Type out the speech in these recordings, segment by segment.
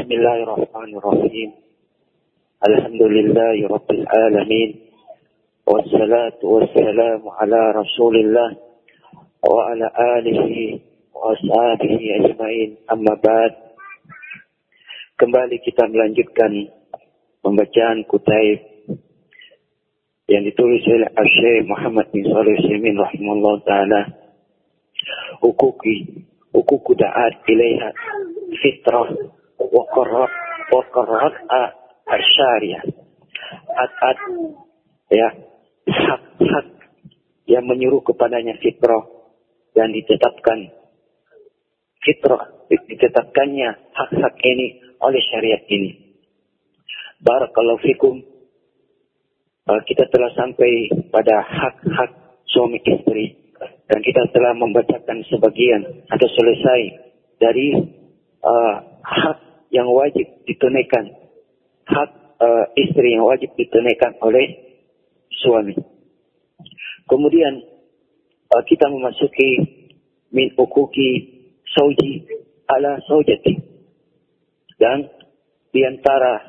Bismillahirrahmanirrahim. Alhamdulillahi Rabbil Alamin. Wassalatu wassalamu ala Rasulillah wa ala alihi wa ashabihi ajma'in. Amma ba'd. Kembali kita melanjutkan pembacaan kutaib yang ditulis oleh Syekh Muhammad bin Shalih Al-Utsaimin rahimahullah taala. Hukuku da'at ilaiha fitrah wa qarrat asyariah. At ya, hak yang menyuruh kepadanya fitrah dan ditetapkannya hak-hak ini oleh syariat ini. Barakallahu fikum. Kita telah sampai pada hak-hak suami istri dan kita telah membacakan sebagian atau selesai dari hak yang wajib ditunaikan, hak istri yang wajib ditunaikan oleh suami. Kemudian kita memasuki min hukuki zauji ala zaujati, dan diantara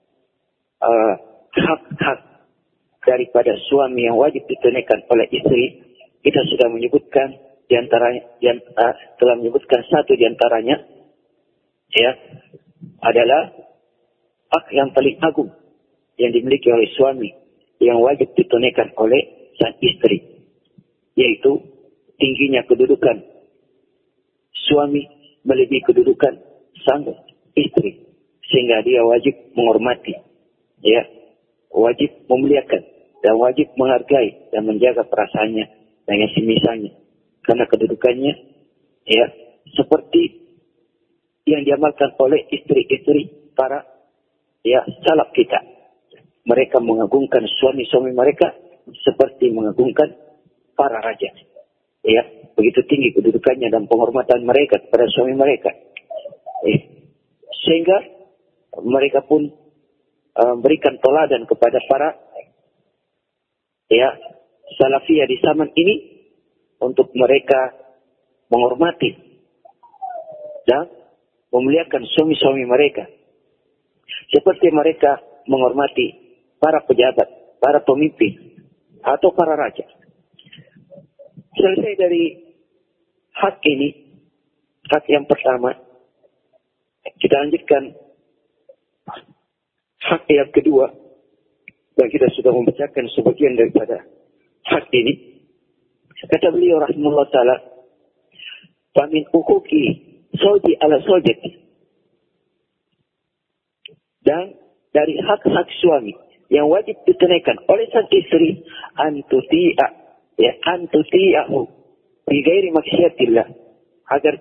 hak-hak daripada suami yang wajib ditunaikan oleh istri, kita sudah menyebutkan telah menyebutkan satu diantaranya, ya, adalah hak yang paling agung yang dimiliki oleh suami yang wajib ditunaikan oleh sang istri, yaitu tingginya kedudukan suami melebihi kedudukan sang istri, sehingga dia wajib menghormati, ya, wajib memuliakan dan wajib menghargai dan menjaga perasaannya dan yang semisalnya, karena kedudukannya, ya, seperti yang diamalkan oleh istri-istri para, ya, salaf kita. Mereka mengagungkan suami-suami mereka seperti mengagungkan para raja. Ya, begitu tinggi kedudukannya dan penghormatan mereka kepada suami mereka. Sehingga mereka pun berikan toladan kepada para, ya, salafiyah di zaman ini untuk mereka menghormati dan memuliakan suami-suami mereka seperti mereka menghormati para pejabat, para pemimpin atau para raja. Selesai dari hak ini, hak yang pertama, kita lanjutkan hak yang kedua, dan kita sudah membacakan sebagian daripada hak ini. Kata beliau rahimahullah ta'ala, famin hukuki zauji ala zaujati, dan dari hak-hak suami yang wajib ditunaikan oleh sang istri, antuti'ahu bi ghairi maksiatillah, agar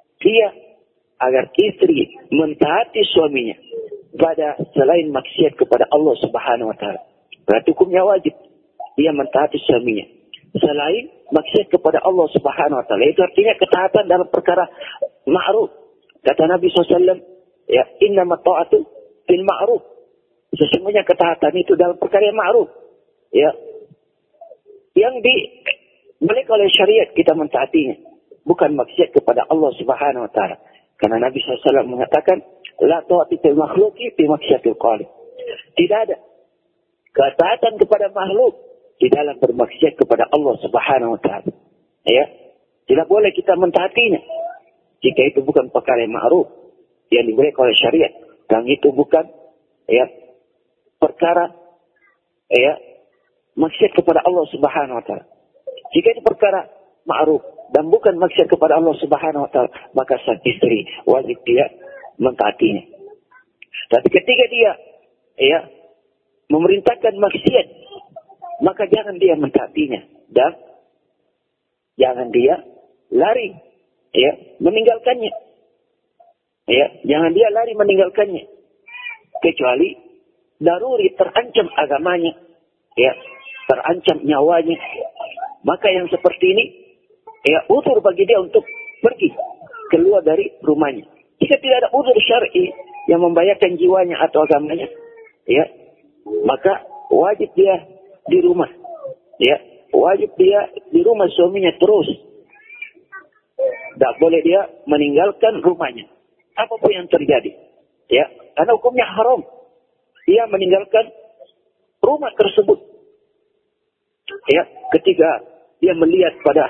istri mentaati suaminya pada selain maksiat kepada Allah Subhanahu wa taala. Berarti hukumnya wajib dia mentaati suaminya selain maksiat kepada Allah Subhanahu wa taala. Itu artinya ketaatan dalam perkara ma'ruf. Kata Nabi SAW, ya, innamat ta'atu fil ma'ruf. Sesungguhnya ketaatan itu dalam perkara yang ma'ruf, ya, yang dimiliki oleh syariat kita mentaatinya, bukan maksiat kepada Allah Subhanahu wa taala. Karena Nabi SAW mengatakan, la ta'ati fil makhluqi fi maksiatil khaliq. Tidak ada ketaatan kepada makhluk di dalam bermaksiat kepada Allah Subhanahu wa taala. Ya, tidak boleh kita mentaatinya jika itu bukan perkara yang ma'ruf yang diberikan oleh syariat, dan itu bukan, ya, perkara, ya, maksiat kepada Allah Subhanahu wa taala. Jika itu perkara ma'ruf dan bukan maksiat kepada Allah Subhanahu wa taala, maka sang istri wajib dia mentaatinya. Tapi ketika dia, ya, memerintahkan maksiat, maka jangan dia mentaatinya dan jangan dia lari, ya, meninggalkannya. Ya, jangan dia lari meninggalkannya kecuali daruri, terancam agamanya, ya, terancam nyawanya. Maka yang seperti ini, ya, udzur bagi dia untuk pergi keluar dari rumahnya. Jika tidak ada udzur syar'i yang membahayakan jiwanya atau agamanya, ya, maka wajib dia di rumah, ya, wajib dia di rumah suaminya terus. Tidak boleh dia meninggalkan rumahnya apapun yang terjadi. Ya, karena hukumnya haram. Dia meninggalkan rumah tersebut. Ya, ketika dia melihat pada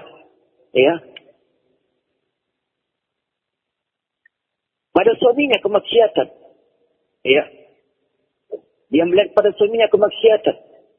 pada suaminya kemaksiatan. Ya. Dia melihat pada suaminya kemaksiatan.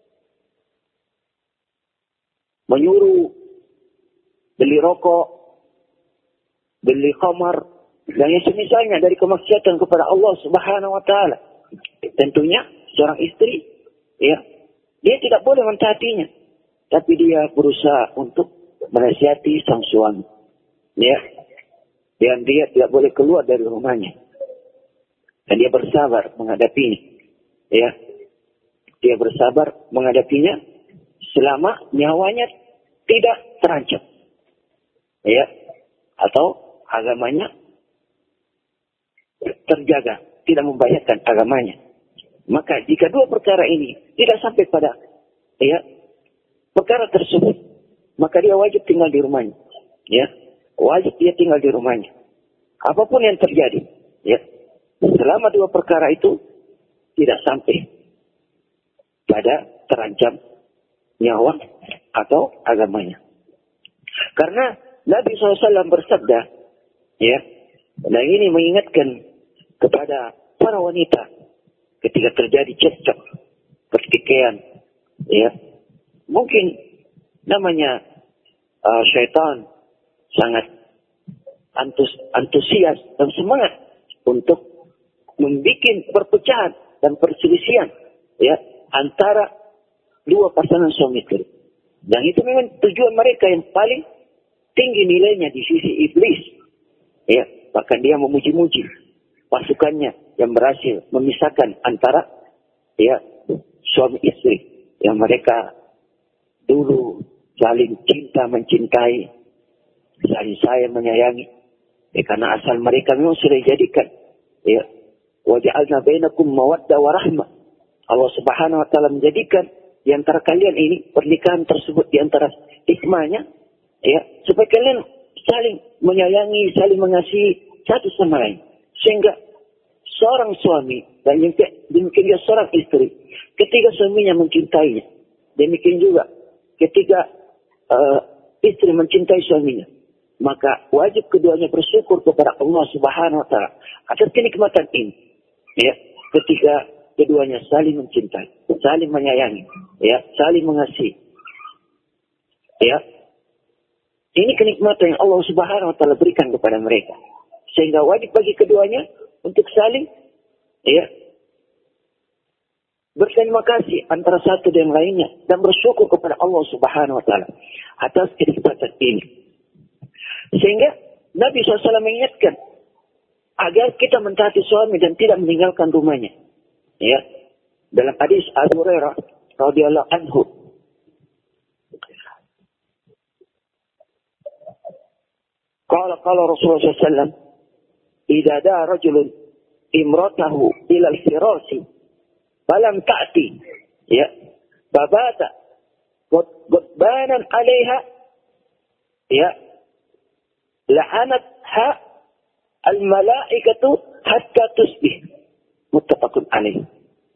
Menyuruh beli rokok, beli khamar, dan yang semisalnya dari kemaksiatan kepada Allah Subhanahu wa taala. Tentunya seorang istri, ya, dia tidak boleh mentaatinya, tapi dia berusaha untuk menasihati sang suami. Ya. Dan dia tidak boleh keluar dari rumahnya. Dan dia bersabar menghadapinya. Ya. Dia bersabar menghadapinya selama nyawanya tidak terancam. Ya. Atau agamanya terjaga, tidak membahayakan agamanya. Maka jika dua perkara ini tidak sampai pada perkara tersebut, maka dia wajib tinggal di rumahnya. Ya. Wajib dia tinggal di rumahnya. Apapun yang terjadi, ya, selama dua perkara itu tidak sampai pada terancam nyawa atau agamanya. Karena Nabi SAW bersabda, ya, dan ini mengingatkan kepada para wanita ketika terjadi cekcok, pertikaian, ya, mungkin namanya syaitan sangat antusias dan semangat untuk membuat perpecahan dan perselisihan, ya, antara dua pasangan suami istri. Dan itu memang tujuan mereka yang paling tinggi nilainya di sisi iblis. Ya, bahkan dia memuji-muji pasukannya yang berhasil memisahkan antara suami istri yang mereka dulu saling cinta mencintai, saling sayang menyayangi. Karena asal mereka memang sudah dijadikan, ya, wa ja'alna bainakum mawaddah wa rahmah. Allah Subhanahu wa taala menjadikan di antara kalian ini pernikahan tersebut di antara hikmahnya, ya, supaya kalian saling menyayangi, saling mengasihi satu sama lain. Sehingga seorang suami dan demikian juga seorang istri, ketika suaminya mencintainya, demikian juga ketika istri mencintai suaminya, maka wajib keduanya bersyukur kepada Allah Subhanahu wa taala atas kenikmatan ini. Ya, ketika keduanya saling mencintai, saling menyayangi, ya, saling mengasihi. Ya. Ini kenikmatan yang Allah Subhanahu wa taala berikan kepada mereka. Sehingga wajib bagi keduanya untuk saling, ya, berterima kasih antara satu dan lainnya dan bersyukur kepada Allah Subhanahu wa taala atas kenikmatan ini. Sehingga Nabi SAW mengingatkan agar kita mentaati suami dan tidak meninggalkan rumahnya. Ya. Dalam hadis Abu Hurairah radhiyallahu anhu, qala Rasulullah SAW, idza da'a rajulun imratahu ila al-firasi falam ta'ti, ya, babata ghadbanan 'alaiha, ya, la'anatha al-malaikatu hatta tusbih. Muttafaqun alaih.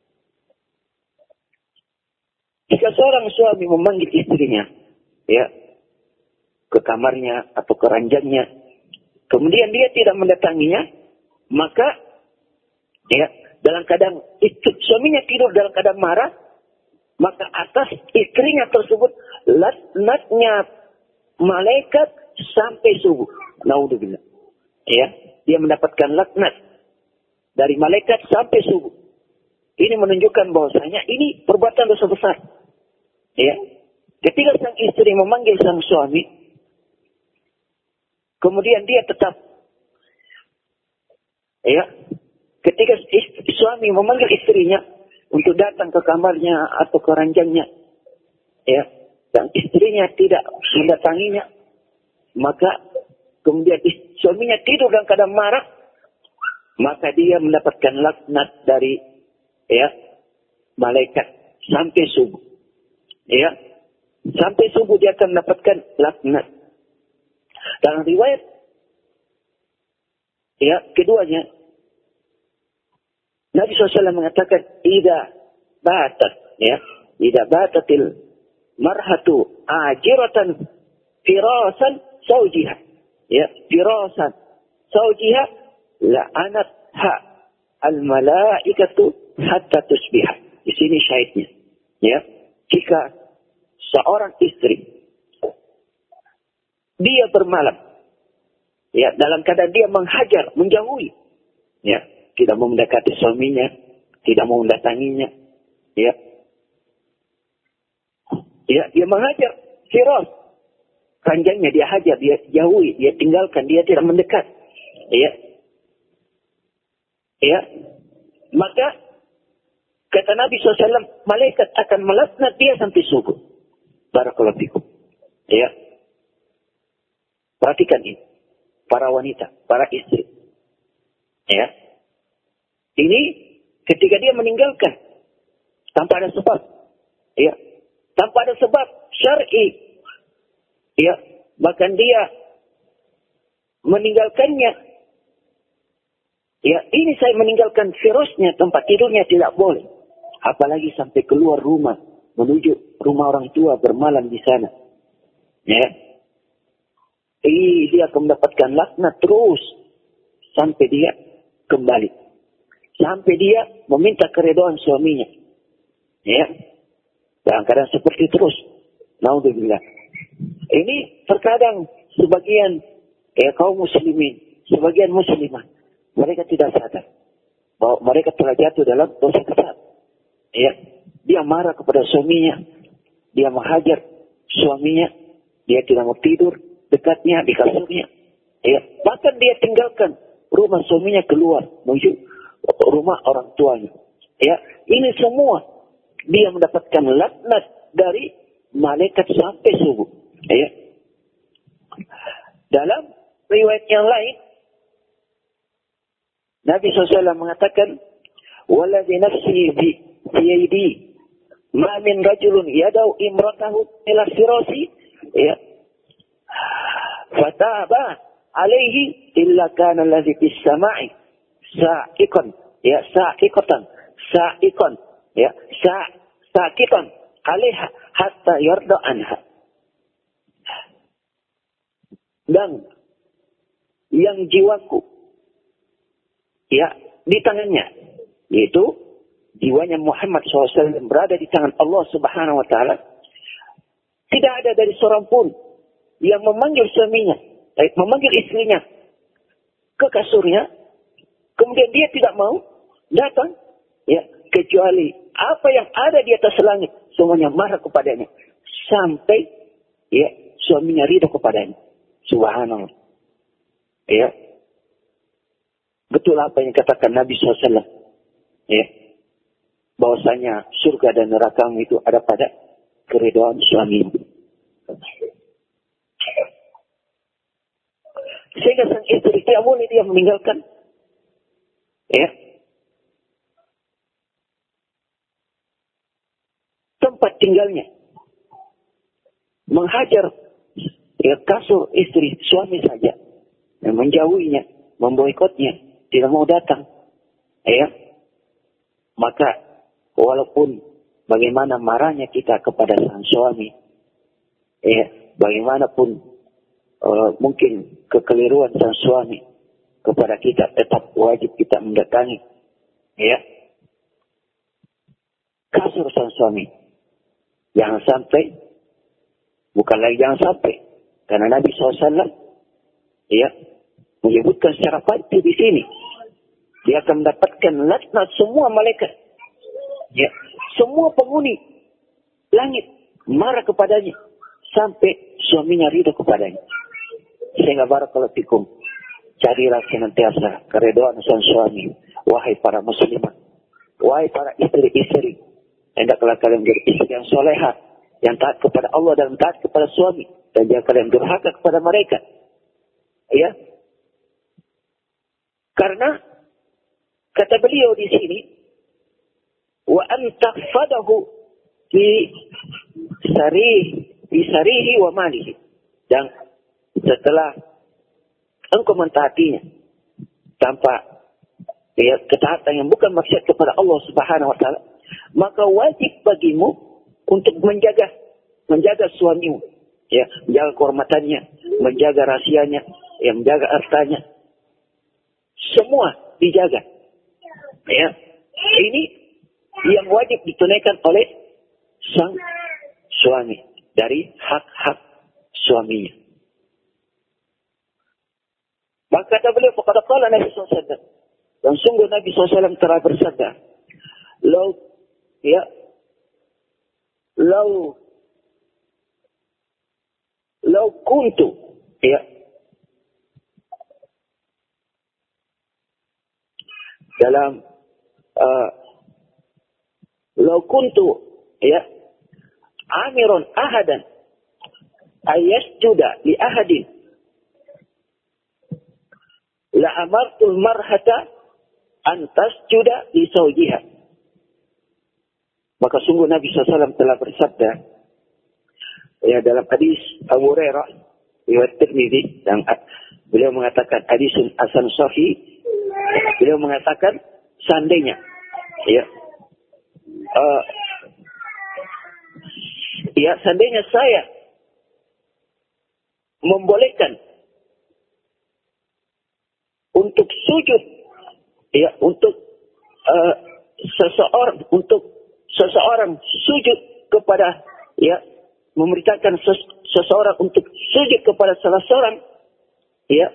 Jika seorang suami memanggil istrinya, ya, ke kamarnya atau ke ranjangnya, kemudian dia tidak mendatanginya, maka, ya, dalam keadaan suaminya tidur dalam keadaan marah, maka atas istrinya tersebut laknatnya malaikat sampai subuh. Naudzubillah. Ya, dia mendapatkan laknat dari malaikat sampai subuh. Ini menunjukkan bahwasanya ini perbuatan dosa besar. Ya. Ketika sang istri memanggil sang suami, kemudian dia tetap, ya, ketika suami memanggil istrinya untuk datang ke kamarnya atau ke ranjangnya, ya, dan istrinya tidak mendatanginya, maka kemudian suaminya tidur dalam keadaan marah, maka dia mendapatkan laknat dari, ya, malaikat sampai subuh. Ya, sampai subuh dia akan mendapatkan laknat. Dalam riwayat, ya, keduanya Nabi SAW mengatakan, Ida batatil marhatu ajiratan firasan saujiha. Ya, firasan saujiha la'anatha al-malaikatu hatta tusbiha. Di sini syahidnya. Ya, jika seorang istri dia bermalam, ya, dalam keadaan dia menghajar, menjauhi, ya, tidak mau mendekati suaminya, tidak mau mendatanginya, ya, ya, dia menghajar, firas, ranjangnya dia hajar, dia jauhi, dia tinggalkan, dia tidak mendekat, ya, ya, maka kata Nabi SAW, malaikat akan melaknat dia sampai subuh. Barakallahu fikum. Ya, perhatikan ini, para wanita, para istri, ya, ini ketika dia meninggalkan tanpa ada sebab, ya, tanpa ada sebab syar'i, ya, bahkan dia meninggalkannya, ya, ini saya meninggalkan firasnya, tempat tidurnya tidak boleh, apalagi sampai keluar rumah menuju rumah orang tua bermalam di sana, ya, dia akan mendapatkan laknat terus sampai dia kembali, sampai dia meminta keridhaan suaminya, ya, dalam keadaan seperti terus. Naudzubillah. Ini terkadang sebagian kaum muslimin, sebagian muslimah, mereka tidak sadar bahwa mereka telah jatuh dalam dosa besar. Ya, dia marah kepada suaminya, dia menghajar suaminya, dia tidak mau tidur dekatnya di kasurnya, ya, bahkan dia tinggalkan rumah suaminya keluar menuju rumah orang tuanya, ya, ini semua dia mendapatkan laknat dari malaikat sampai subuh, ya. Dalam riwayat yang lain Nabi SAW mengatakan, "Waladhi nafsi biyadi ma min rajulun yadau imratahu ila firasi, ya, fataba alaihi illa kana alladhi fis sama'i sa'iqan, ya, sa'iqan, ya, sa'iqan alaiha hatta yarda anha." Dan yang jiwaku, ya, di tangannya, yaitu jiwanya Muhammad SAW berada di tangan Allah Subhanahu Wa Taala, tidak ada dari seorang pun yang memanggil suaminya, memanggil istrinya ke kasurnya, kemudian dia tidak mau datang, ya, kecuali apa yang ada di atas langit semuanya marah kepadanya sampai, ya, suaminya ridho kepadanya. Subhanallah. Ya, betul apa yang katakan Nabi SAW, ya, bahwasanya surga dan neraka itu ada pada keridhaan suami. Sehingga sang istri tidak boleh dia meninggalkan, ya, tempat tinggalnya, menghajar, ya, kasur istri suami saja, yang menjauhinya, memboikotnya, tidak mau datang, ya, maka walaupun bagaimana marahnya kita kepada sang suami, ya, bagaimanapun mungkin kekeliruan sang suami kepada kita, tetap wajib kita mendatangi, ya, kasur sang suami. Jangan sampai, bukan lagi jangan sampai, karena Nabi SAW, ya, menyebutkan secara pasti di sini, dia akan mendapatkan laknat semua malaikat, ya, semua penghuni langit marah kepadanya sampai suaminya ridho kepadanya. Sehingga barakallahu fikum, carilah senantiasa keridhaan sang suami, wahai para muslimah, wahai para istri-istri, hendaklah kalian menjadi istri yang solehah, yang taat kepada Allah dan taat kepada suami, dan jangan kalian durhaka kepada mereka, ya, karena kata beliau di sini, wa antafadahu fi sarihi wa malihi, dan setelah engkau mentaatinya tanpa ya, ketaatan yang bukan maksiat kepada Allah Subhanahu wa taala, maka wajib bagimu untuk menjaga suamimu, ya, menjaga kehormatannya, menjaga rahasianya, ya, menjaga hartanya. Semua dijaga. Ya. Ini yang wajib ditunaikan oleh sang suami dari hak-hak suaminya. Maka kata beliau, faqad qala Nabi SAW, dan sungguh Nabi SAW telah bersabda, Lau kuntu, ya, dalam lau kuntu, ya, amiron ahadan ayasjuda li ahadin la amartul marhata an tasjuda li zawjiha. Maka sungguh Nabi SAW telah bersabda, ya, dalam hadis Abu Hurairah riwayat Tirmidzi, dan beliau mengatakan hadisun hasan sahih. Beliau mengatakan seandainya, ya, seandainya saya membolehkan untuk sujud, ya, untuk seseorang sujud kepada, ya, memerintahkan seseorang untuk sujud kepada salah seorang, ya,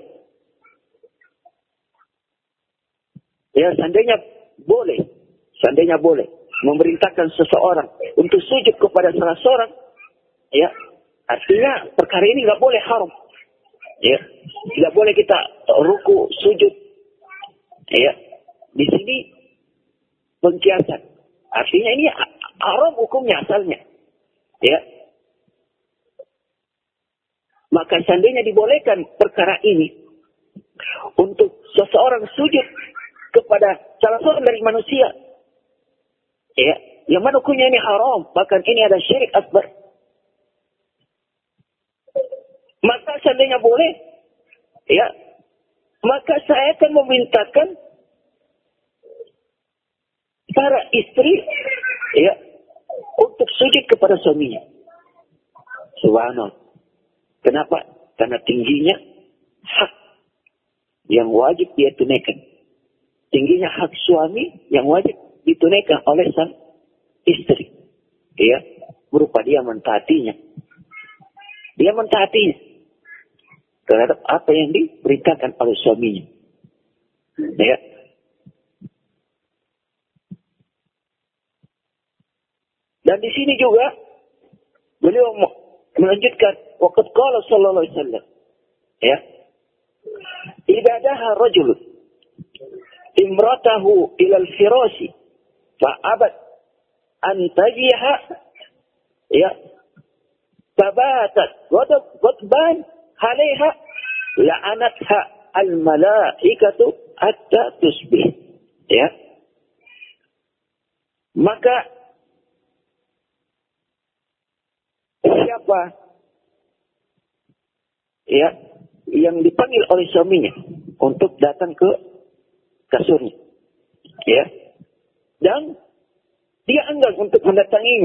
seandainya boleh memerintahkan seseorang untuk sujud kepada salah seorang, ya, artinya perkara ini nggak boleh haram, ya, tidak boleh kita ruku sujud, ya. Di sini pengkiasan, artinya ini haram hukumnya asalnya, ya. Maka seandainya dibolehkan perkara ini untuk seseorang sujud kepada salah seorang dari manusia, ya, yang mana hukumnya ini haram, bahkan ini ada syirik akbar. Maka seandainya boleh, ya, maka saya akan memintakan para istri, ya, untuk sujud kepada suaminya. Subhanallah. Kenapa? Karena tingginya hak yang wajib dia tunaikan. Tingginya hak suami yang wajib ditunaikan oleh sang istri, ya, berupa dia mentaatinya. Dia mentaatinya terhadap apa yang diperintahkan oleh suaminya, ya. Dan di sini juga beliau melanjutkan, waqad qala sallallahu alaihi wasallam, ya, idza daha rajul imratahu ila al-firashi fa abad an tajiha, ya, tabatat ghadban alaiha la'anatha al-malaikatu hatta tusbih, ya. Maka siapa, ya, yang dipanggil oleh suaminya untuk datang ke kasurnya, ya, dan dia enggan untuk mendatanginya,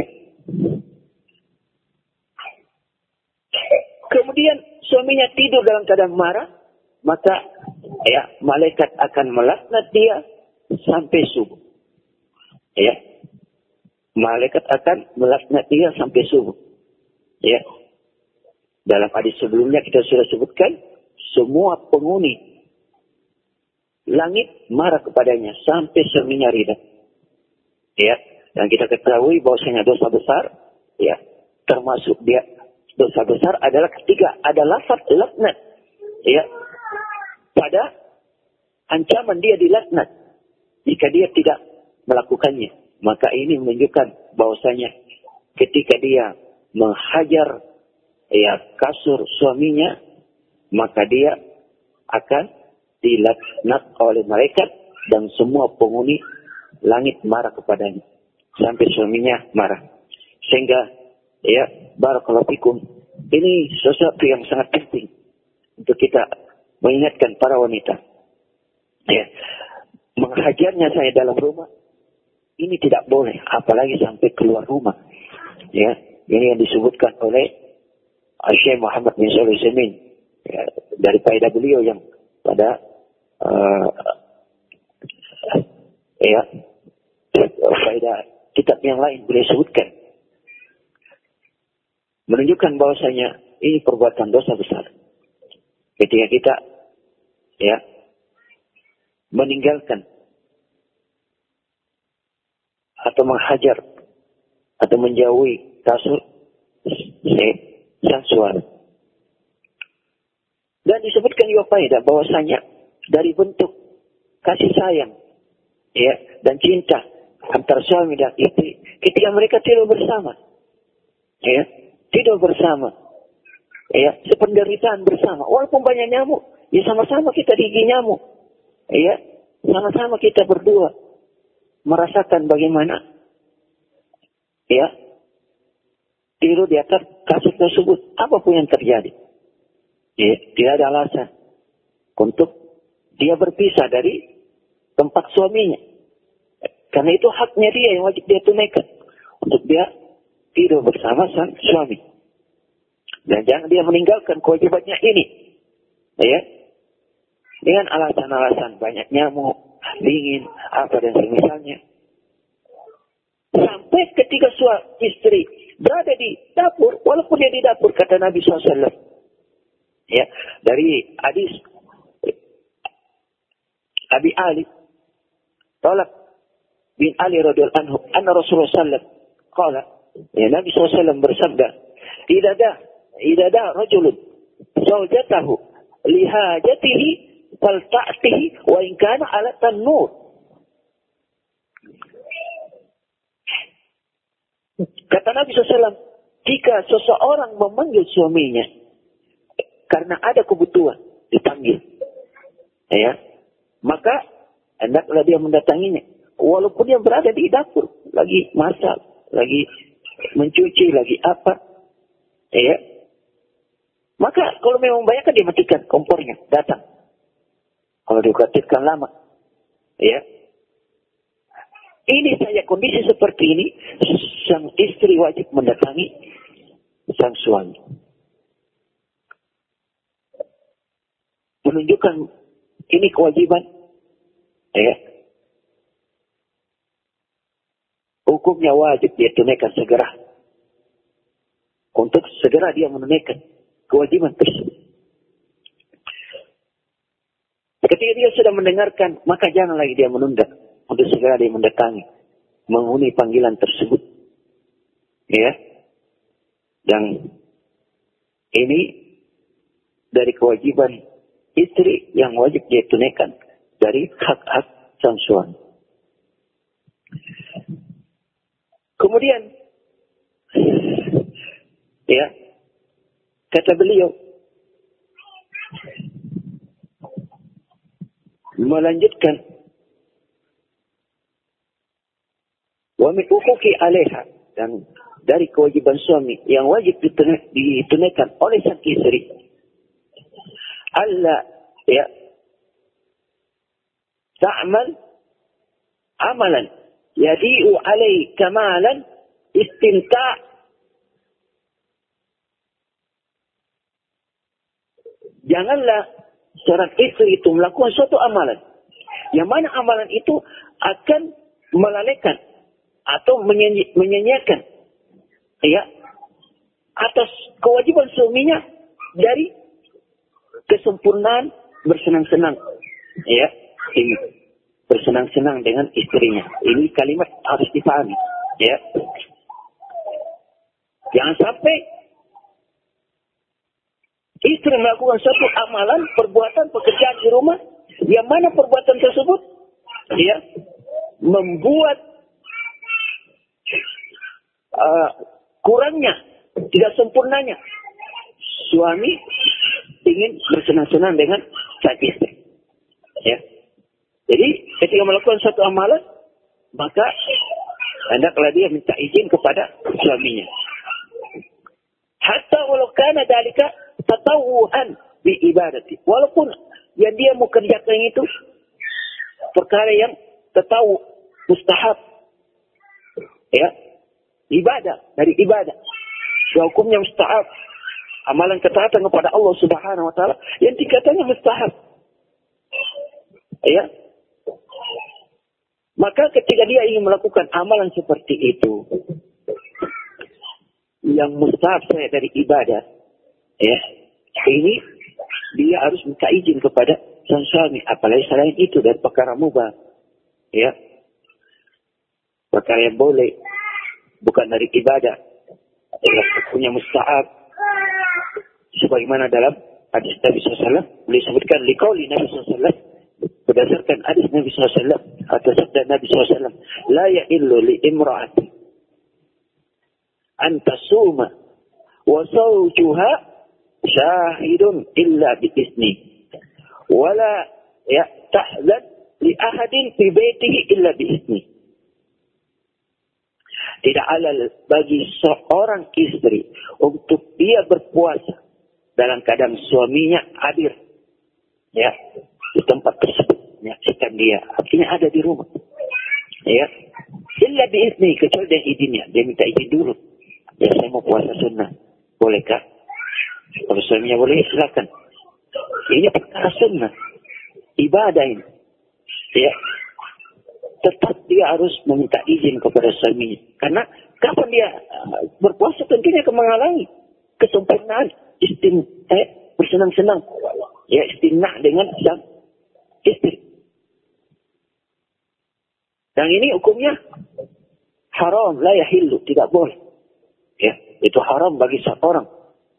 kemudian suaminya tidur dalam keadaan marah, maka, ya, malaikat akan melaknat dia sampai subuh, ya. Malaikat akan melaknat dia sampai subuh, ya. Dalam hadis sebelumnya kita sudah sebutkan, semua penghuni langit marah kepadanya sampai suaminya ridha, ya. Dan kita ketahui bahwasanya dosa besar, ya, termasuk dia dosa besar adalah ketika ada lafaz laknat, ya, pada ancaman dia dilaknat jika dia tidak melakukannya. Maka ini menunjukkan bahwasanya ketika dia menghajar, ya, kasur suaminya, maka dia akan dilaknat oleh malaikat dan semua penghuni langit marah kepadanya sampai suaminya marah. Sehingga, ya, barakallahu fikum, ini sesuatu yang sangat penting untuk kita mengingatkan para wanita, ya. menghajarnya saya dalam rumah, ini tidak boleh, apalagi sampai keluar rumah. Ya, ini yang disebutkan oleh Syekh Muhammad bin Shalih Al-Utsaimin, ya, dari faedah beliau yang pada ya faedah kitab yang lain beliau sebutkan, menunjukkan bahwasanya ini perbuatan dosa besar ketika kita ya meninggalkan atau menghajar atau menjauhi kasur sang suami. Dan disebutkan juga faedah bahwasanya dari bentuk kasih sayang ya dan cinta antara suami dan istri ketika mereka tidur bersama, ya tidur bersama, ya sependeritaan bersama, walaupun banyak nyamuk, ya sama-sama kita digigit nyamuk, ya sama-sama kita berdua merasakan bagaimana ya tidur di atas kasur tersebut, apapun yang terjadi, ya tidak ada alasan untuk dia berpisah dari tempat suaminya, karena itu haknya dia yang wajib dia tunaikan untuk dia tidur bersama sang suami, dan jangan dia meninggalkan kewajibannya ini, ya dengan alasan-alasan banyak nyamuk, dingin, apa dan semisalnya. Sampai ketika istri berada di dapur, walaupun dia di dapur, kata Nabi SAW, ya dari hadis Abi Ali Talab bin Ali radhiyallahu anhu, anna Rasulullah sallallahu qala, ya Nabi SAW bersabda, idza da rajulun zawjatahu lihajatihi falta'tihi wa in kana ala tanur. Kata Nabi SAW, jika seseorang memanggil suaminya karena ada kebutuhan dipanggil, ya, maka hendaklah dia mendatanginya, walaupun dia berada di dapur, lagi masak, lagi mencuci, lagi apa, ya. Maka kalau memang banyak kan dia matikan kompornya, datang. Kalau dikhawatirkan lama, ya. Ini saja kondisi seperti ini, sang istri wajib mendatangi sang suami. Menunjukkan ini kewajiban, ya. Hukumnya wajib dia tunaikan segera. Untuk segera dia menunaikan kewajiban tersebut. Ketika dia sudah mendengarkan, maka jangan lagi dia menunda. Untuk segera dia mendatangi, menghuni panggilan tersebut, ya. Dan ini dari kewajiban istri yang wajib dia tunaikan dari hak-hak sang suami. Kemudian, ya, kata beliau, melanjutkan, wa min huquqi 'alaiha, dan dari kewajiban suami yang wajib ditunaikan oleh sang istri, alla ya ta'mal amalan yadi'u 'alaihi kamalan istimta', janganlah seorang istri itu melakukan suatu amalan yang mana amalan itu akan melalaikan atau menyanyiakan, ya, atas kewajiban suaminya dari kesempurnaan bersenang-senang, ya, ini bersenang-senang dengan istrinya. Ini kalimat harus dipahami, ya. Jangan sampai istri melakukan suatu amalan, perbuatan, pekerjaan di rumah, yang mana perbuatan tersebut, ya, membuat kurangnya, tidak sempurnanya suami ingin bersenang-senang dengan sang istri, ya. Jadi ketika melakukan suatu amalan, maka hendaklah dia minta izin kepada suaminya, hatta walau kana dalika tatawuhan bi ibadati, walaupun yang dia mau kerjakan itu perkara yang tahu mustahab. Ya, ibadah dari ibadah. Hukumnya mustahab. Amalan ketaatan kepada Allah Subhanahu wa taala yang tingkatannya mustahab. Ya. Maka ketika dia ingin melakukan amalan seperti itu, yang mustahab saya dari ibadah, ya, ini dia harus minta izin kepada sang suami, apalagi selain itu dari perkara mubah, ya, perkara yang boleh, bukan dari ibadah, ya, punya mustahab, sebagaimana dalam hadis Nabi SAW, boleh sebutkan liqauli Nabi SAW, berdasarkan hadis Nabi SAW atau sabda Nabi SAW, la ya'illu li imra'ati an tasuma wa zawjuha syahidun illa bi'izni wala ta'zan li ahadin fi baitihi illa bi'izni. Tidak halal bagi seorang istri untuk dia berpuasa dalam keadaan suaminya hadir, ya, di tempat tersebut, menyaksikan dia, artinya ada di rumah, ya, illa bi'izni, kecuali dengan izinnya. Dia minta izin dulu, ya, saya mau puasa sunnah, bolehkah? Kalau suaminya boleh, silakan. Ini perkara sunnah, ibadah ini, ya, tetap dia harus meminta izin kepada suaminya, karena kapan dia berpuasa tentunya akan menghalangi kesempurnaan bersenang-senang, ya, istimna dengan sang istri. Dan ini hukumnya haram, la yahillu, tidak boleh. Ya, itu haram bagi seorang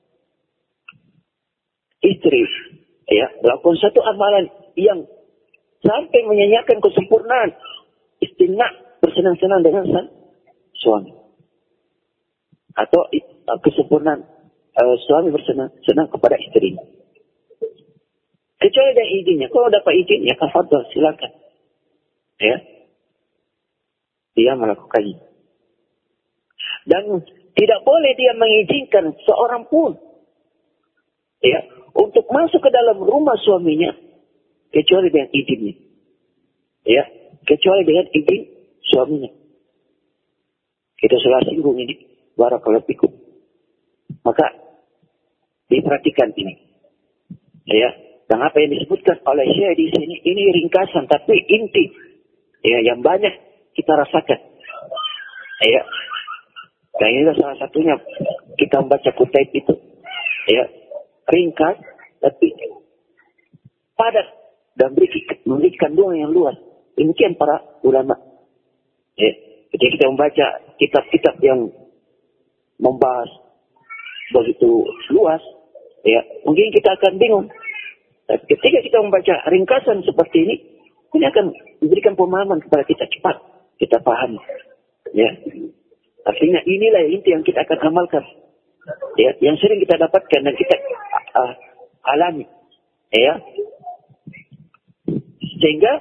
istri, ya, melakukan satu amalan yang sampai menyanyiakan kesempurnaan istimna, bersenang-senang dengan sang suami, atau kesempurnaan suami bersenang-senang kepada istrinya. Kecuali dengan izinnya. Kalau dapat izin, ya kafadhal, silakan. Ya, dia melakukannya. Dan tidak boleh dia mengizinkan seorang pun, ya, untuk masuk ke dalam rumah suaminya kecuali dengan izinnya. Ya, kecuali dengan izin suaminya. Kita sudah singgung ini, barakallahu fikum. Maka diperhatikan ini, ya. Dan apa yang disebutkan oleh Syekh di sini ini ringkasan tapi inti, ya, yang banyak kita rasakan, ya. Dan ini salah satunya kita membaca kutip itu, ya, ringkas tapi padat dan memiliki kandungan yang luas. Demikian para ulama. Ya, ketika kita membaca kitab-kitab yang membahas begitu luas, ya, mungkin kita akan bingung. Tapi ketika kita membaca ringkasan seperti ini akan memberikan pemahaman kepada kita, cepat kita paham. Ya, artinya inilah inti yang kita akan amalkan. Ya, yang sering kita dapatkan dan kita alami. Ya, sehingga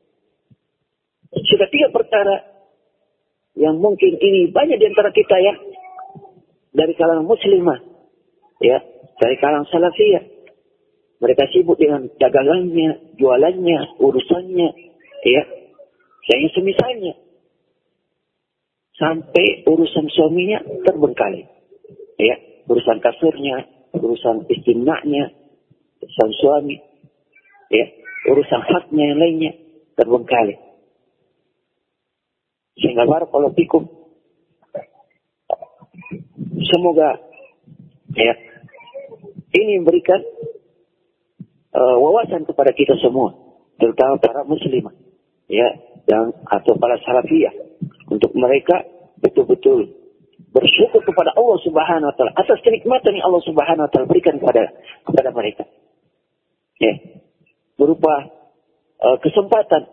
sudah 3 perkara yang mungkin ini banyak di antara kita, ya, dari kalangan muslimah, ya, dari kalangan salafiyah. Mereka sibuk dengan dagangannya, jualannya, urusannya, ya, yang semisalnya. Sampai urusan suaminya terbengkalai. Ya, urusan kasurnya, urusan istimna'nya, urusan suami, ya, urusan haknya yang lainnya terbengkalai. Sehingga barakallahu fikum, semoga, ya, ini memberikan wawasan kepada kita semua, terutama para muslimah, ya, dan atau para salafiyah, untuk mereka betul-betul bersyukur kepada Allah Subhanahu wa taala atas kenikmatan yang Allah Subhanahu wa taala berikan kepada mereka. Ya, berupa kesempatan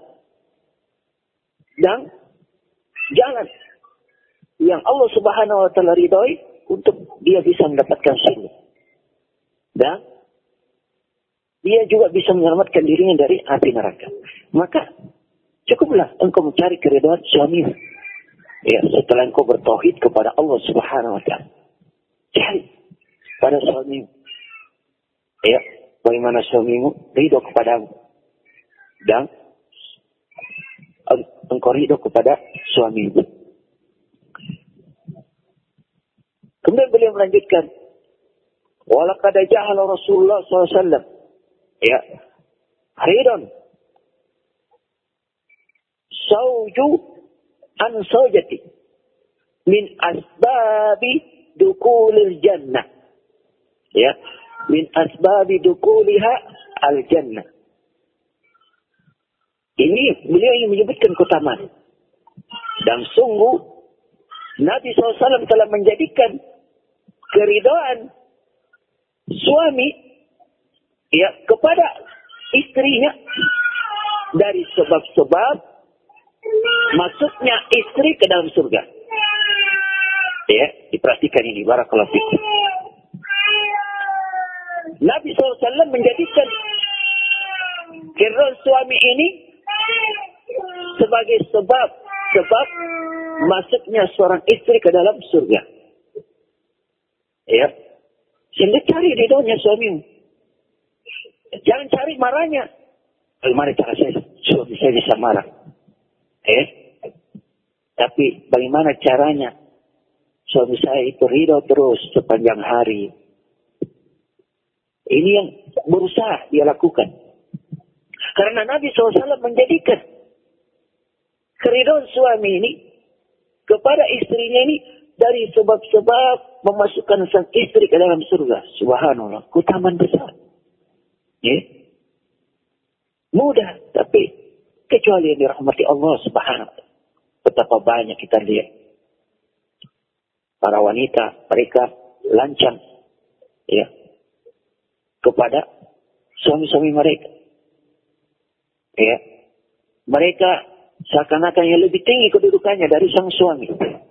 dan jalan yang Allah Subhanahu wa taala ridhoi untuk dia bisa mendapatkan surga. Dan dia juga bisa menyelamatkan dirinya dari api neraka. Maka cukuplah engkau mencari keridhaan suamimu. Ya, setelah engkau bertauhid kepada Allah Subhanahu wa taala, cari pada suamimu, ya, bagaimana suamimu ridho kepadamu dan engkau ridho kepada suamimu. Kemudian beliau melanjutkan, walaqad jahala Rasulullah SAW, ya, ridon sauju an saujati min asbabi dukulil jannah, ya, min asbabi dukuliha al jannah. Ini beliau ingin menyebutkan keutamaan. Dan sungguh Nabi SAW telah menjadikan keridhaan suami, ya, kepada istrinya dari sebab-sebab masuknya istri ke dalam surga. Ya, diperhatikan ini, barakallahu fikum. Nabi SAW menjadikan keridhaan suami ini sebagai sebab masuknya seorang istri ke dalam surga. Ya, sehingga cari ridhonya suamimu. Jangan cari marahnya. Bagaimana cara suami saya bisa marah? Tapi bagaimana caranya suami saya itu ridho terus sepanjang hari? Ini yang berusaha dia lakukan. Karena Nabi SAW menjadikan keridhaan suami ini kepada istrinya ini dari sebab-sebab memasukkan sang istri ke dalam surga. Subhanallah, keutamaan besar. Ya. Mudah, tapi kecuali yang dirahmati Allah Subhanahu wa ta'ala. Betapa banyak kita lihat para wanita, mereka lancang, ya, kepada suami-suami mereka. Ya. Mereka seakan-akan yang lebih tinggi kedudukannya dari sang suami.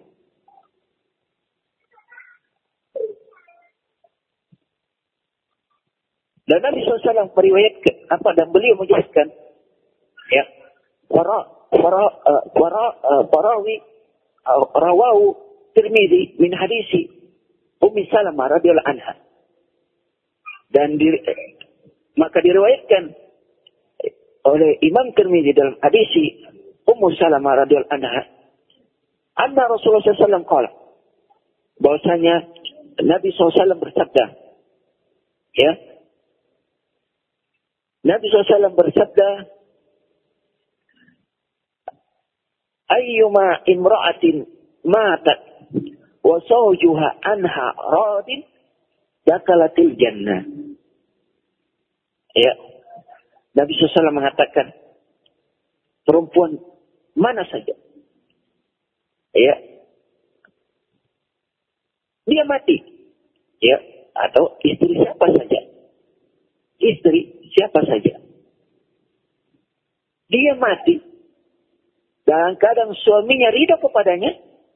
Dan Nabi SAW meriwayatkan dan beliau menjelaskan, ya, rawahu Tirmidzi min hadisi Ummi Salamah radhiyallahu anha. Dan maka diriwayatkan oleh Imam Tirmidzi dalam hadisi Ummu Salamah radhiyallahu anha, anna Rasulullah SAW qala, bahwasanya Nabi SAW bersabda, ya, Nabi SAW bersabda, ayyuma imra'atin matat wa zawjuha anha radin dakalatil jannah. Ya, Nabi SAW mengatakan, perempuan mana saja, ya, dia mati, ya, atau istri siapa saja, dia mati dalam keadaan suaminya ridho kepadanya,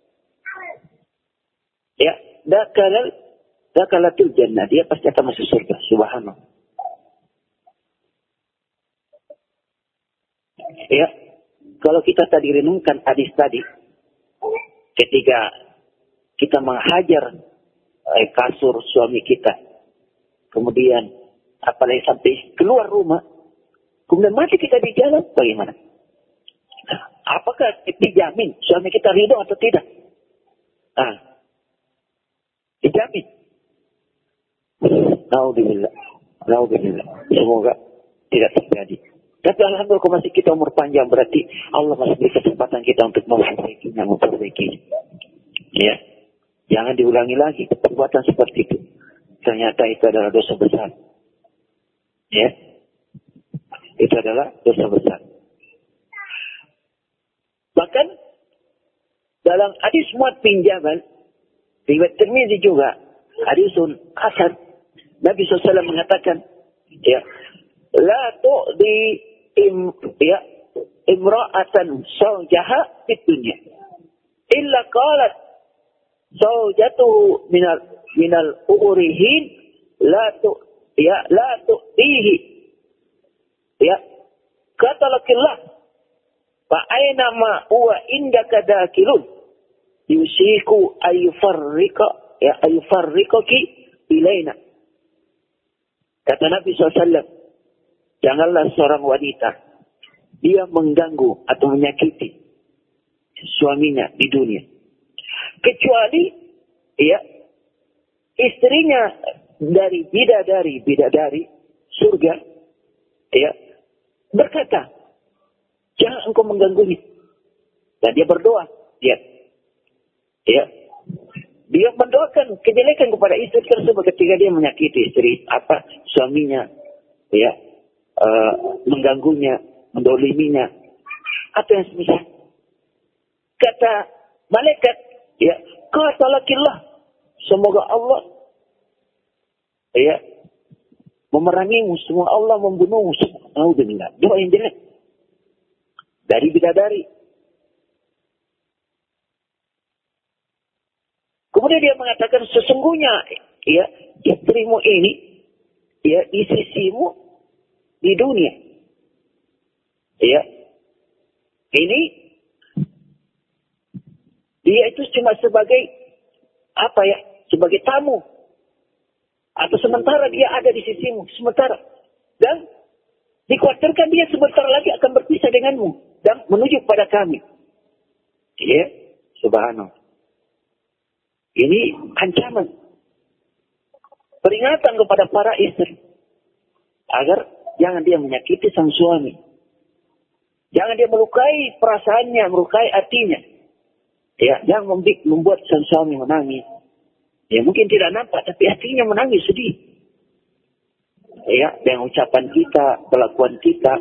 ya, dakalatul jannah, dia pasti akan masuk surga. Subhanallah. Ya, kalau kita tadi renungkan hadis tadi, ketika kita menghajar kasur suami kita, kemudian apalagi sampai keluar rumah, kemudian mati kita di jalan, bagaimana? Nah, apakah dijamin suami kita ridho atau tidak? Dijamin. Naudzubillah. Semoga tidak terjadi. Tapi alhamdulillah masih kita umur panjang, berarti Allah masih beri kesempatan kita untuk memperbaiki. Ya, jangan diulangi lagi perbuatan seperti itu. Ternyata itu adalah dosa besar. Ya, itu adalah dosa besar. Bahkan dalam hadis Mu'adz bin Jabal, riwayat Tirmidzi juga, hadisun hasan, Nabi SAW mengatakan, ya, la tu'di imra'atan zawjaha fid dunya illa qalat zawjatuhu minal urihin la tu'dihi, ya, kata laki-laki, fa aina ma huwa indaka dakilun yusiku ayufarriqaki ilaina. Kata Nabi SAW, janganlah seorang wanita dia mengganggu atau menyakiti suaminya di dunia. Kecuali ya istrinya dari bidadari surga ya berkata, jangan engkau mengganggunya. Dan dia berdoa, ya dia mendoakan kejelekan kepada istri tersebut ketika dia menyakiti suaminya, ya mengganggunya, mendoliminya, atau yang semisal. Kata malaikat, ya, qatalakillah, semoga Allah ya memerangimu, semoga Allah membunuhmu. Alhamdulillah, doa yang jelek dari bidadari. Kemudian dia mengatakan, sesungguhnya ya istrimu ini ya di sisimu di dunia. Ya. Ini dia itu cuma sebagai sebagai tamu. Atau sementara dia ada di sisimu, sementara. Dan dikhawatirkan dia sebentar lagi akan berpisah denganmu dan menuju pada kami. Ya, subhanallah. Ini ancaman, peringatan kepada para istri agar jangan dia menyakiti sang suami, jangan dia melukai perasaannya, melukai hatinya, ya, jangan membuat sang suami menangis. Ya mungkin tidak nampak, tapi hatinya menangis sedih. Ya, dengan ucapan kita, perlakuan kita,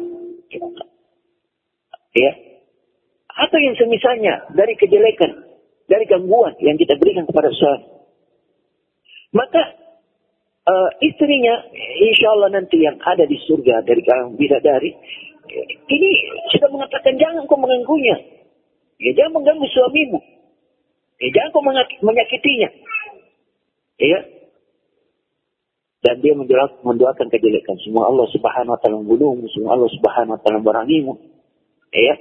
ya, atau yang semisalnya dari kejelekan, dari gangguan yang kita berikan kepada suami. Maka istrinya, insya Allah nanti yang ada di surga dari kalangan bidadari, ini sudah mengatakan jangan kau mengganggunya, ya, jangan mengganggu suamimu, ya, jangan kau menyakitinya, ya. Dan dia mendoakan kejelekan. Semua Allah Subhanahu Wa Taala membunuhmu, semua Allah Subhanahu Wa Taala memerangimu, ya.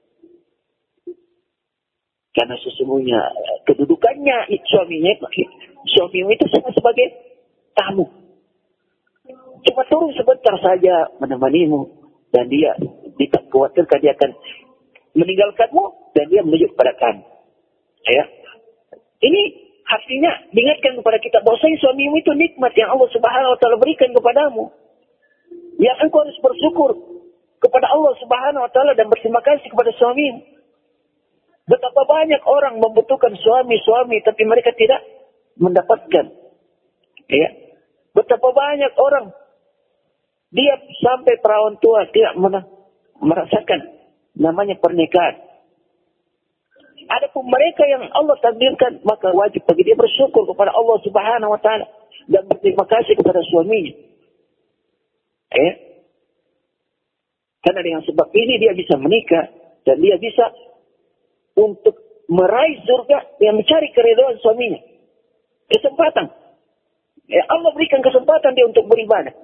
Karena sesungguhnya kedudukannya suamimu itu sama sebagai tamu. Cuma turun sebentar saja menemanimu, dan dia dikhawatirkan dia akan meninggalkanmu dan dia menuju kepada kami. Ya. Ini artinya diingatkan kepada kita bahwasanya suamimu itu nikmat yang Allah Subhanahu Wa Taala berikan kepadamu. Yang engkau harus bersyukur kepada Allah Subhanahu Wa Taala dan berterima kasih kepada suamimu. Betapa banyak orang membutuhkan suami tapi mereka tidak mendapatkan. Ya. Betapa banyak orang dia sampai perawan tua tidak merasakan namanya pernikahan. Adapun mereka yang Allah takdirkan, maka wajib bagi dia bersyukur kepada Allah Subhanahu Wa Taala dan berterima kasih kepada suaminya. Ya. Karena dengan sebab ini dia bisa menikah dan dia bisa untuk meraih surga yang mencari keridhaan suaminya. Kesempatan. Ya, Allah berikan kesempatan dia untuk beribadah.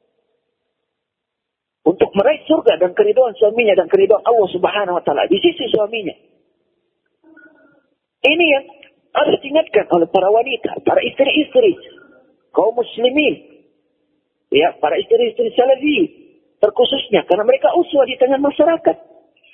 Untuk meraih surga dan keridhaan suaminya dan keridhaan Allah Subhanahu Wa Taala di sisi suaminya. Ini yang harus diingatkan oleh para wanita, para istri-istri kaum muslimin. Ya, para istri-istri salafi terkhususnya karena mereka uswah di tengah masyarakat.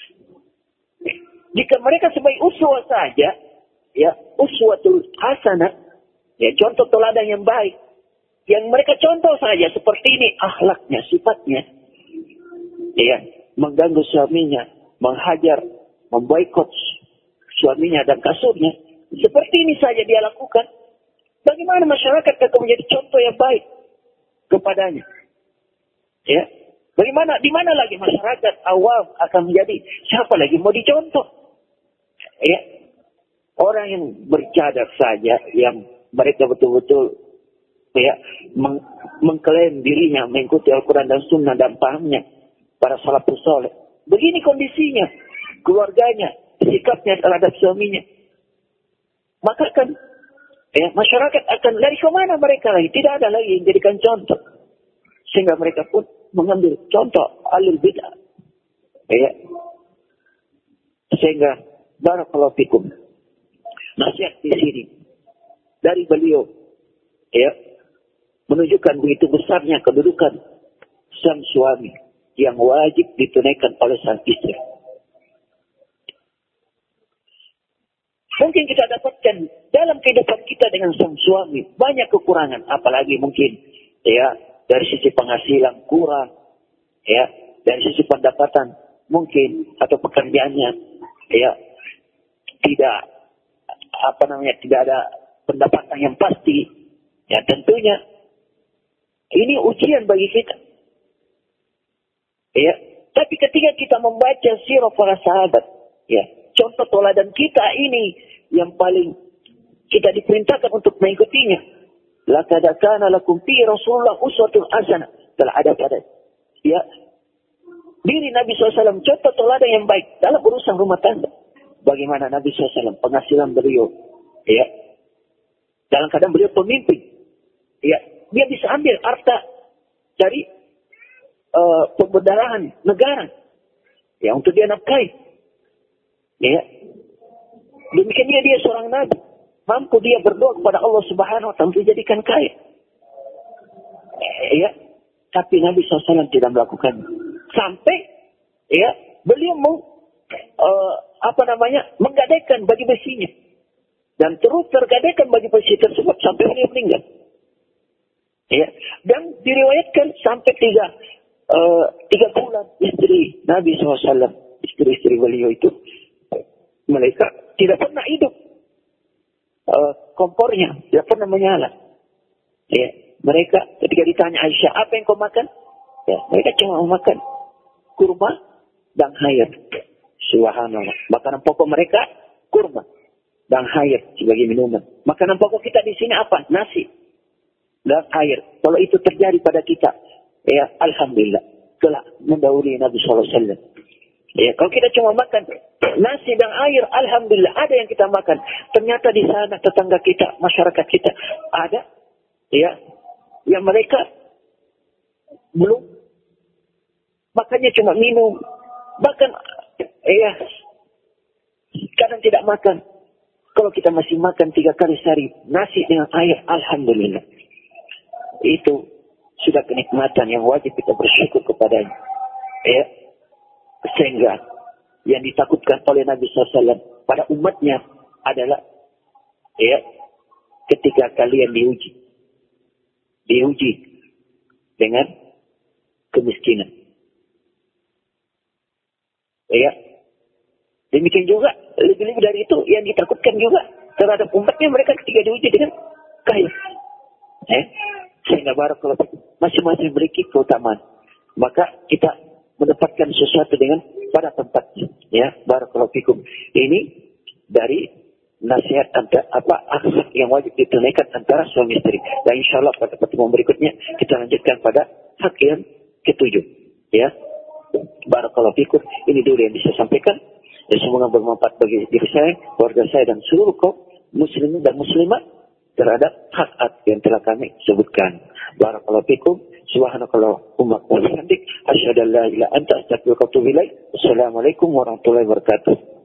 Jika mereka sebagai uswah saja, ya, uswatul hasanah, ya, contoh teladan yang baik, yang mereka contoh saja seperti ini akhlaknya, sifatnya, ya, mengganggu suaminya, menghajar, memboikot suaminya dan kasurnya, seperti ini saja dia lakukan, bagaimana masyarakat akan menjadi contoh yang baik kepadanya? Ya, bagaimana, di mana lagi masyarakat awam akan menjadi, siapa lagi mau dicontoh? Ya, orang yang bercadar saja, yang mereka betul-betul ya mengklaim dirinya mengikuti Al-Quran dan Sunnah dan pahamnya para salafus saleh. Begini kondisinya, keluarganya, sikapnya terhadap suaminya. Maka kan masyarakat akan lari kemana mereka lagi? Tidak ada lagi yang jadikan contoh. Sehingga mereka pun mengambil contoh alul bid'ah. Ya. Sehingga barakallahu fikum. Nasihat di sini dari beliau, ya, menunjukkan begitu besarnya kedudukan sang suami, yang wajib ditunaikan oleh sang istri. Mungkin kita dapatkan dalam kehidupan kita dengan sang suami banyak kekurangan, apalagi mungkin ya dari sisi penghasilan kurang, ya dari sisi pendapatan mungkin atau pekerjaannya ya tidak tidak ada pendapatan yang pasti. Ya tentunya ini ujian bagi kita. Ya, tapi ketika kita membaca sirah para sahabat, ya, contoh teladan kita ini yang paling kita diperintahkan untuk mengikutinya. Laqad kana lakum fi Rasulullah uswatun hasanah. Telah ada pada ya diri Nabi SAW contoh teladan yang baik dalam urusan rumah tangga. Bagaimana Nabi SAW penghasilan beliau, ya, dalam keadaan beliau pemimpin, ya, dia bisa ambil harta dari pemberdayaan negara, ya, untuk dia nafkahi, ya. Demikian dia seorang nabi, mampu dia berdoa kepada Allah Subhanahu Wa Taala untuk dijadikan kaya, ya. Tapi Nabi SAW tidak melakukan sampai, ya, beliau menggadaikan baju besinya dan terus tergadaikan baju besi tersebut sampai beliau meninggal. Ya, dan diriwayatkan sampai 3 bulan istri Nabi SAW, istri-istri beliau itu, mereka tidak pernah hidup, kompornya tidak pernah menyala. Ya, mereka ketika ditanya Aisyah, apa yang kau makan? Ya, mereka cuma makan kurma dan air. Subhanallah. Makanan pokok mereka kurma dan air sebagai minuman. Makanan pokok kita di sini apa? Nasi dan air. Kalau itu terjadi pada kita, ya alhamdulillah, telah mendahului Nabi SAW. Ya, kalau kita cuma makan nasi dan air, alhamdulillah ada yang kita makan. Ternyata di sana tetangga kita, masyarakat kita ada, ya, yang mereka belum makannya cuma minum, bahkan ya kadang tidak makan. Kalau kita masih makan 3 kali sehari nasi dengan air, alhamdulillah, itu sudah kenikmatan yang wajib kita bersyukur kepadanya. Ya, sehingga yang ditakutkan oleh Nabi SAW pada umatnya adalah, ya, ketika kalian diuji dengan kemiskinan. Ya, demikian juga lebih-lebih dari itu yang ditakutkan juga terhadap umatnya mereka ketika diuji dengan kaya. Sehingga barakallahu masing-masing memiliki keutamaan. Maka kita mendapatkan sesuatu dengan pada tempatnya. Ya, barakallahu fikum. Ini dari nasihat akhlak yang wajib ditunaikan antara suami istri. Dan insyaallah pada pertemuan berikutnya kita lanjutkan pada hak yang ke-7. Ya. Barakallahu fikum. Ini dulu yang bisa sampaikan. Ya, semoga bermanfaat bagi diri saya, keluarga saya dan seluruh kaum muslimin dan muslimat terhadap hak-hak yang telah kami sebutkan. Barakallahu fikum. Subhanakallahumma wa bihamdik asyhadu an la ilaha illa anta astaghfiruka wa atubu ilaik. Assalamualaikum warahmatullahi wabarakatuh.